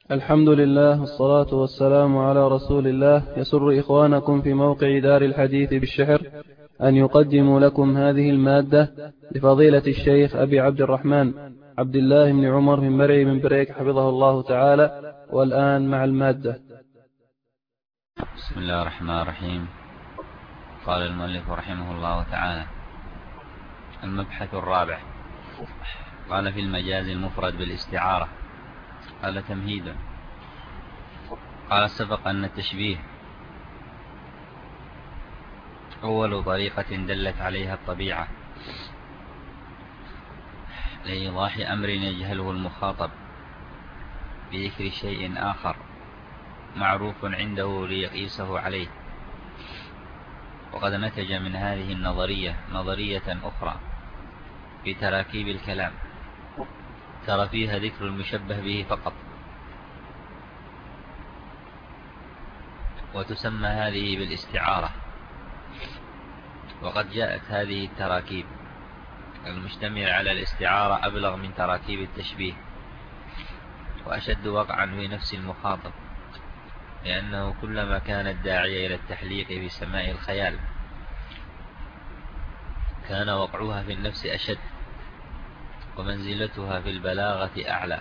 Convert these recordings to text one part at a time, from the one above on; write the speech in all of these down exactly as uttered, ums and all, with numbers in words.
الحمد لله والصلاة والسلام على رسول الله. يسر إخوانكم في موقع دار الحديث بالشحر أن يقدموا لكم هذه المادة لفضيلة الشيخ أبي عبد الرحمن عبد الله بن عمر بن مرعي بن بريك حفظه الله تعالى. والآن مع المادة. بسم الله الرحمن الرحيم. قال المؤلف رحمه الله تعالى: المبحث الرابع. قال: في المجاز المفرد بالاستعارة. قال: تمهيدا. قال: سبق أن التشبيه أول طريقة دلت عليها الطبيعة لإيضاح أمر يجهله المخاطب بذكر شيء آخر معروف عنده ليقيسه عليه. وقد نتج من هذه النظرية نظرية أخرى في تراكيب الكلام ترى فيها ذكر المشبه به فقط، وتسمى هذه بالاستعارة. وقد جاءت هذه التراكيب المشتملة على الاستعارة أبلغ من تراكيب التشبيه وأشد وقعا في نفس المخاطب، لأنه كلما كانت داعية إلى التحليق في سماء الخيال كان وقعها في النفس أشد ومنزلتها في البلاغة أعلى.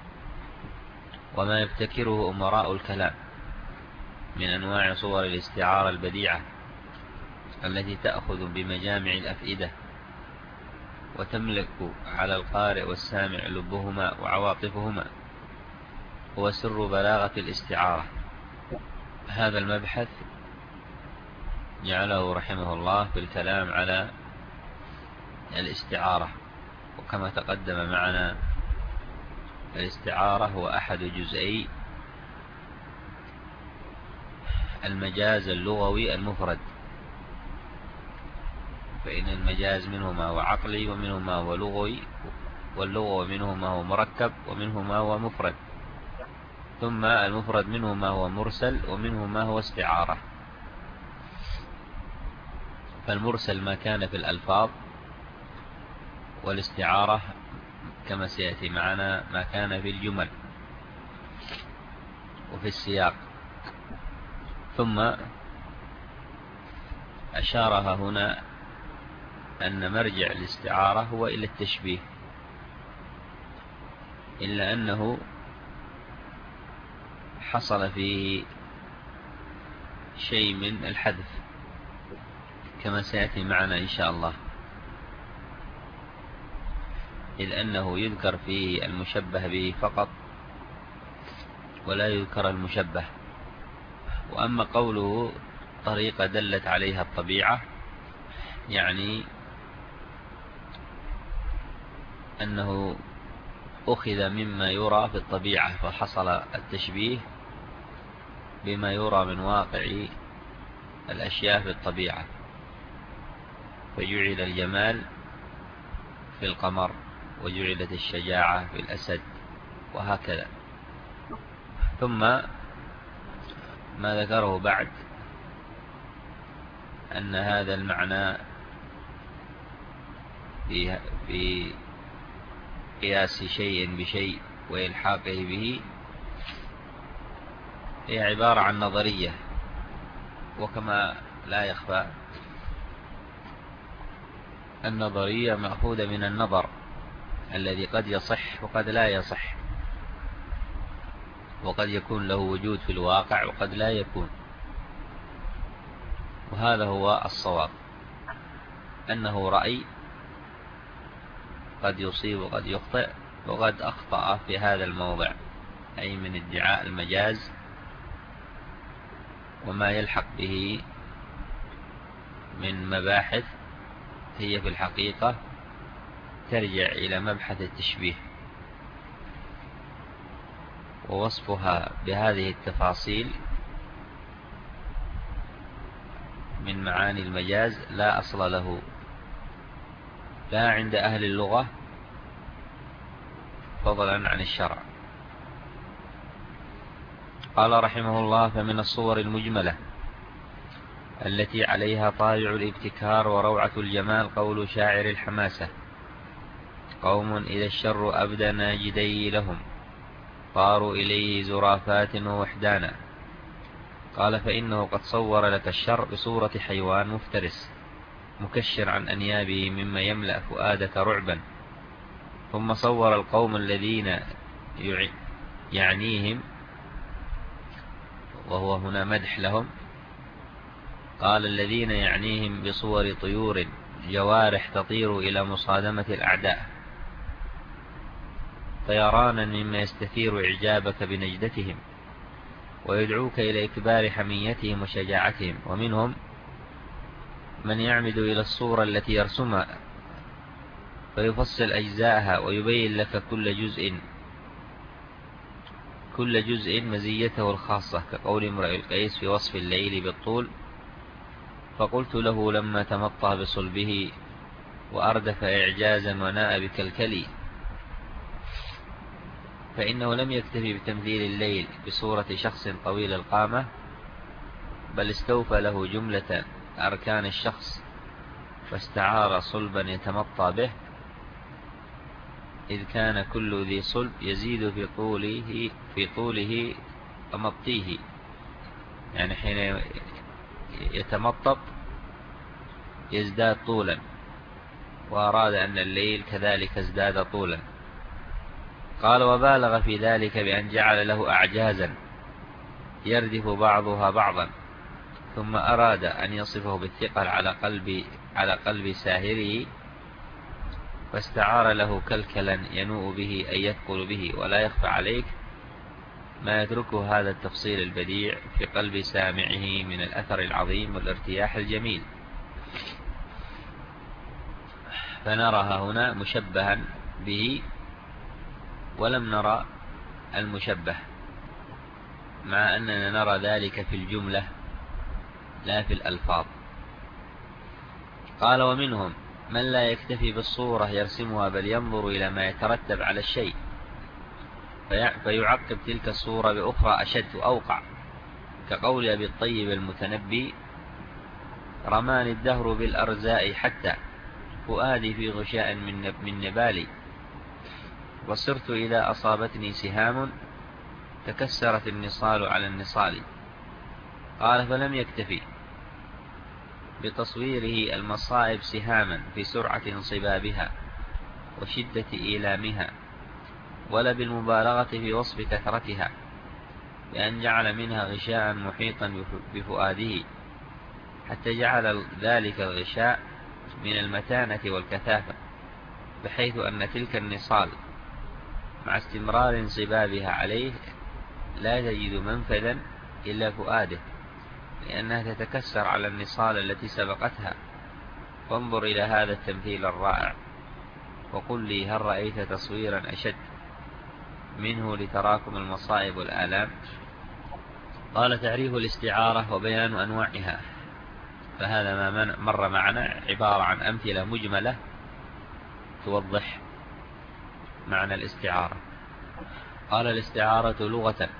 وما يبتكره أمراء الكلام من أنواع صور الاستعارة البديعة التي تأخذ بمجامع الأفئدة وتملك على القارئ والسامع لبهما وعواطفهما هو سر بلاغة الاستعارة. هذا المبحث جعله رحمه الله في الكلام على الاستعارة. وكما تقدم معنا الاستعارة هو أحد جزئي المجاز اللغوي المفرد، فإن المجاز منه ما هو عقلي ومنه ما هو لغوي، واللغة منه ما هو مركب ومنه ما هو مفرد، ثم المفرد منه ما هو مرسل ومنه ما هو استعارة. فالمرسل ما كان في الألفاظ، والاستعارة كما سيأتي معنا ما كان في الجمل وفي السياق. ثم أشارها هنا أن مرجع الاستعارة هو إلى التشبيه، إلا أنه حصل فيه شيء من الحذف كما سيأتي معنا إن شاء الله، إذ أنه يذكر فيه المشبه به فقط ولا يذكر المشبه. وأما قوله طريقة دلت عليها الطبيعة، يعني أنه أخذ مما يرى في الطبيعة فحصل التشبيه بما يرى من واقع الأشياء في الطبيعة، فجعل الجمال في القمر وجعلت الشجاعة في الأسد وهكذا. ثم ما ذكره بعد أن هذا المعنى في في قياس شيء بشيء وإلحاقه به هي عبارة عن نظرية، وكما لا يخفى النظرية مأخوذة من النظر الذي قد يصح وقد لا يصح، وقد يكون له وجود في الواقع وقد لا يكون. وهذا هو الصواب، أنه رأي قد يصيب وقد يخطئ، وقد أخطأ في هذا الموضع، أي من ادعاء المجاز وما يلحق به من مباحث هي في الحقيقة ترجع إلى مبحث التشبيه، ووصفها بهذه التفاصيل من معاني المجاز لا أصل له لا عند أهل اللغة فضلا عن الشرع. قال رحمه الله: فمن الصور المجملة التي عليها طابع الابتكار وروعة الجمال قول شاعر الحماسة: قوم إذا الشر أبدى ناجدي لهم طاروا إليه زرافات ووحدانا. قال فإنه قد صور لك الشر بصورة حيوان مفترس مكشر عن أنيابه مما يملأ فؤادك رعبا. ثم صور القوم الذين يعنيهم، وهو هنا مدح لهم، قال الذين يعنيهم بصور طيور جوارح تطير إلى مصادمة الأعداء، طيرانا مما يستثير إعجابك بنجدتهم ويدعوك إلى إكبار حميتهم وشجاعتهم. ومنهم من يعمد إلى الصورة التي يرسمها فيفصل أجزاءها ويبين لك كل جزء كل جزء مزيته الخاصة، كقول امرئ القيس في وصف الليل بالطول: فقلت له لما تمطى بصلبه وأردف إعجازا وناء بكلكلي. فإنه لم يكتفي بتمثيل الليل بصورة شخص طويل القامة، بل استوفى له جملة أركان الشخص فاستعار صلبا يتمطى به، إذ كان كل ذي صلب يزيد في طوله في طوله تمطيه، يعني حين يتمطط يزداد طولا، وأراد أن الليل كذلك ازداد طولا. قال وبالغ في ذلك بأن جعل له أعجازا يردف بعضها بعضا، ثم أراد أن يصفه بالثقل على قلب على قلب ساهره، فاستعار له كلكلا ينوء به أي يثقل به. ولا يخفى عليك ما يتركه هذا التفصيل البديع في قلب سامعه من الأثر العظيم والارتياح الجميل. فنراها هنا مشبها به، ولم نرى المشبه، مع أننا نرى ذلك في الجملة لا في الألفاظ. قال ومنهم من لا يكتفي بالصورة يرسمها، بل ينظر إلى ما يترتب على الشيء فيعقب تلك الصورة بأخرى أشد وأوقع، كقول أبي الطيب المتنبي: رماني الدهر بالأرزاء حتى فؤادي في غشاء من نبالي، وصرت إذا أصابتني سهام تكسرت النصال على النصال. قال فلم يكتفي بتصويره المصائب سهاما في سرعة انصبابها وشدة إيلامها، ولا بالمبالغة في وصف كثرتها بأن جعل منها غشاء محيطا بفؤاده، حتى جعل ذلك الغشاء من المتانة والكثافة، بحيث أن تلك النصال مع استمرار انصبابها عليه لا تجد منفذا إلا فؤاده، لأنها تتكسر على النصال التي سبقتها. فانظر إلى هذا التمثيل الرائع وقل لي هل رأيت تصويرا أشد منه لتراكم المصائب والآلام؟ قال تعريف الاستعارة وبيان أنواعها. فهذا ما مر معنا عبارة عن أمثلة مجملة توضح معنى الاستعارة. قال الاستعارة لغة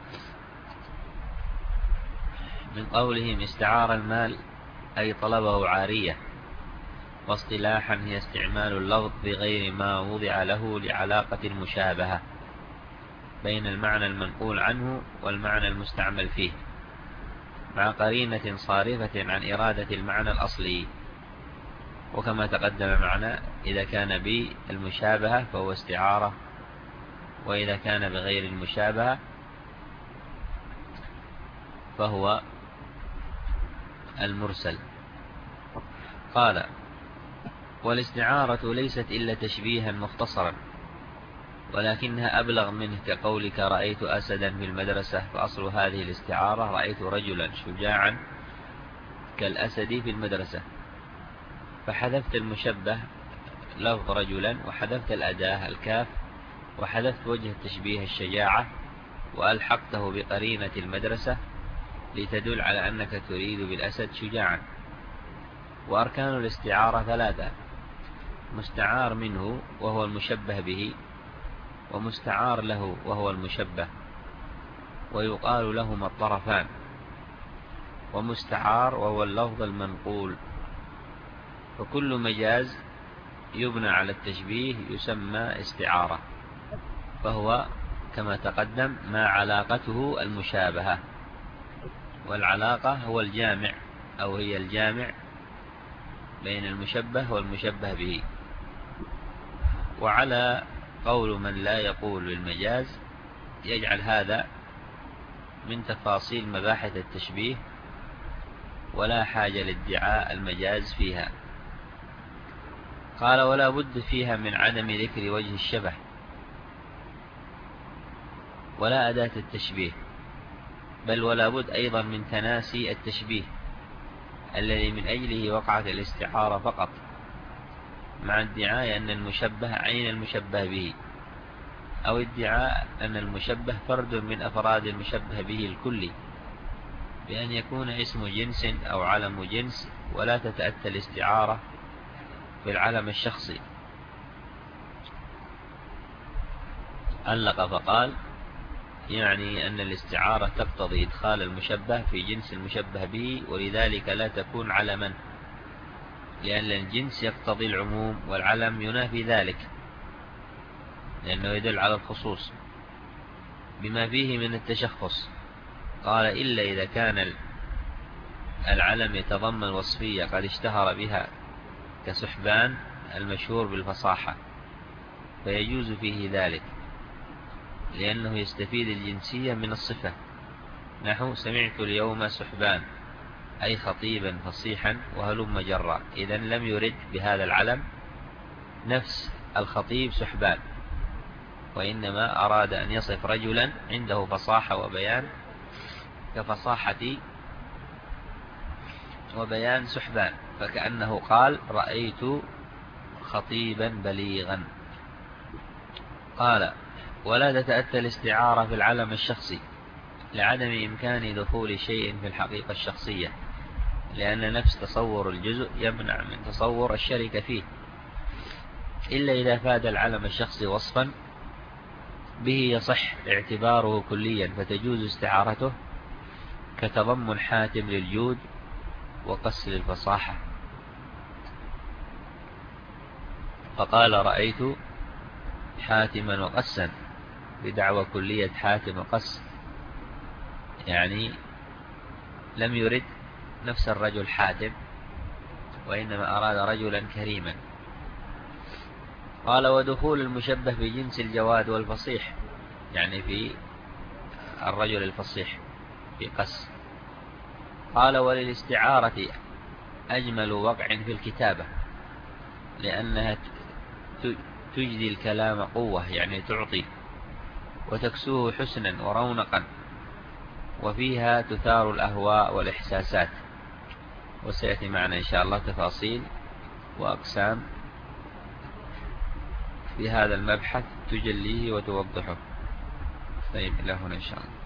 من قولهم استعار المال أي طلبه عارية، واصطلاحا هي استعمال اللفظ بغير ما وضع له لعلاقة المشابهة بين المعنى المنقول عنه والمعنى المستعمل فيه، مع قرينة صارفة عن إرادة المعنى الأصلي. وكما تقدم معنا إذا كان بالمشابهة فهو استعارة، وإذا كان بغير المشابهة فهو المرسل. قال والاستعارة ليست إلا تشبيها مختصرا، ولكنها أبلغ منه، كقولك رأيت أسدا في المدرسة، فأصل هذه الاستعارة رأيت رجلا شجاعا كالأسد في المدرسة، فحذفت المشبه لفظ رجلا، وحذفت الأداة الكاف، وحذفت وجه التشبيه الشجاعة، وألحقته بقرينة المدرسة لتدل على أنك تريد بالأسد شجاعا. وأركان الاستعارة ثلاثة: مستعار منه وهو المشبه به، ومستعار له وهو المشبه، ويقال لهما الطرفان، ومستعار وهو اللفظ المنقول. فكل مجاز يبنى على التشبيه يسمى استعارة، فهو كما تقدم ما علاقته المشابهة، والعلاقة هو الجامع أو هي الجامع بين المشبه والمشبه به. وعلى قول من لا يقول بالمجاز يجعل هذا من تفاصيل مباحث التشبيه ولا حاجة لادعاء المجاز فيها. قال ولا بد فيها من عدم ذكر وجه الشبه ولا أداة التشبيه، بل ولا بد أيضا من تناسي التشبيه الذي من أجله وقعت الاستعارة فقط، مع ادعاء أن المشبه عين المشبه به، أو ادعاء أن المشبه فرد من أفراد المشبه به الكلي، بأن يكون اسم جنس أو علم جنس ولا تتأتى الاستعارة بالعلم الشخصي. علق فقال يعني أن الاستعارة تقتضي إدخال المشبه في جنس المشبه به، ولذلك لا تكون علما، لأن الجنس يقتضي العموم والعلم ينافي ذلك، لأنه يدل على الخصوص بما فيه من التشخص. قال إلا إذا كان العلم يتضمن وصفية قد اشتهر بها كسحبان المشهور بالفصاحة فيجوز فيه ذلك، لأنه يستفيد الجنسية من الصفة، نحو سمعت اليوم سحبان أي خطيبا فصيحا وهلم جرا، إذن لم يرد بهذا العلم نفس الخطيب سحبان، وإنما أراد أن يصف رجلا عنده فصاحة وبيان كفصاحة وبيان سحبان، فكأنه قال رأيت خطيبا بليغا. قال ولا تتأتى الاستعارة في العلم الشخصي لعدم إمكان دخول شيء في الحقيقة الشخصية، لأن نفس تصور الجزء يمنع من تصور الشركة فيه، إلا إذا فاد العلم الشخصي وصفا به يصح اعتباره كليا فتجوز استعارته، كتضمن حاتم للجود وقص للفصاحة. فقال رأيت حاتما وقسا بدعوى كلية حاتم وقس، يعني لم يرد نفس الرجل حاتم، وإنما أراد رجلا كريما. قال ودخول المشبه بجنس الجواد والفصيح، يعني في الرجل الفصيح في قس. قال وللاستعارة أجمل وقع في الكتابة، لأنها تجدي الكلام قوة، يعني تعطي، وتكسوه حسنا ورونقا، وفيها تثار الأهواء والإحساسات. وسيأتي معنا إن شاء الله تفاصيل وأقسام في هذا المبحث تجليه وتوضحه. طيب إلى هنا إن شاء الله.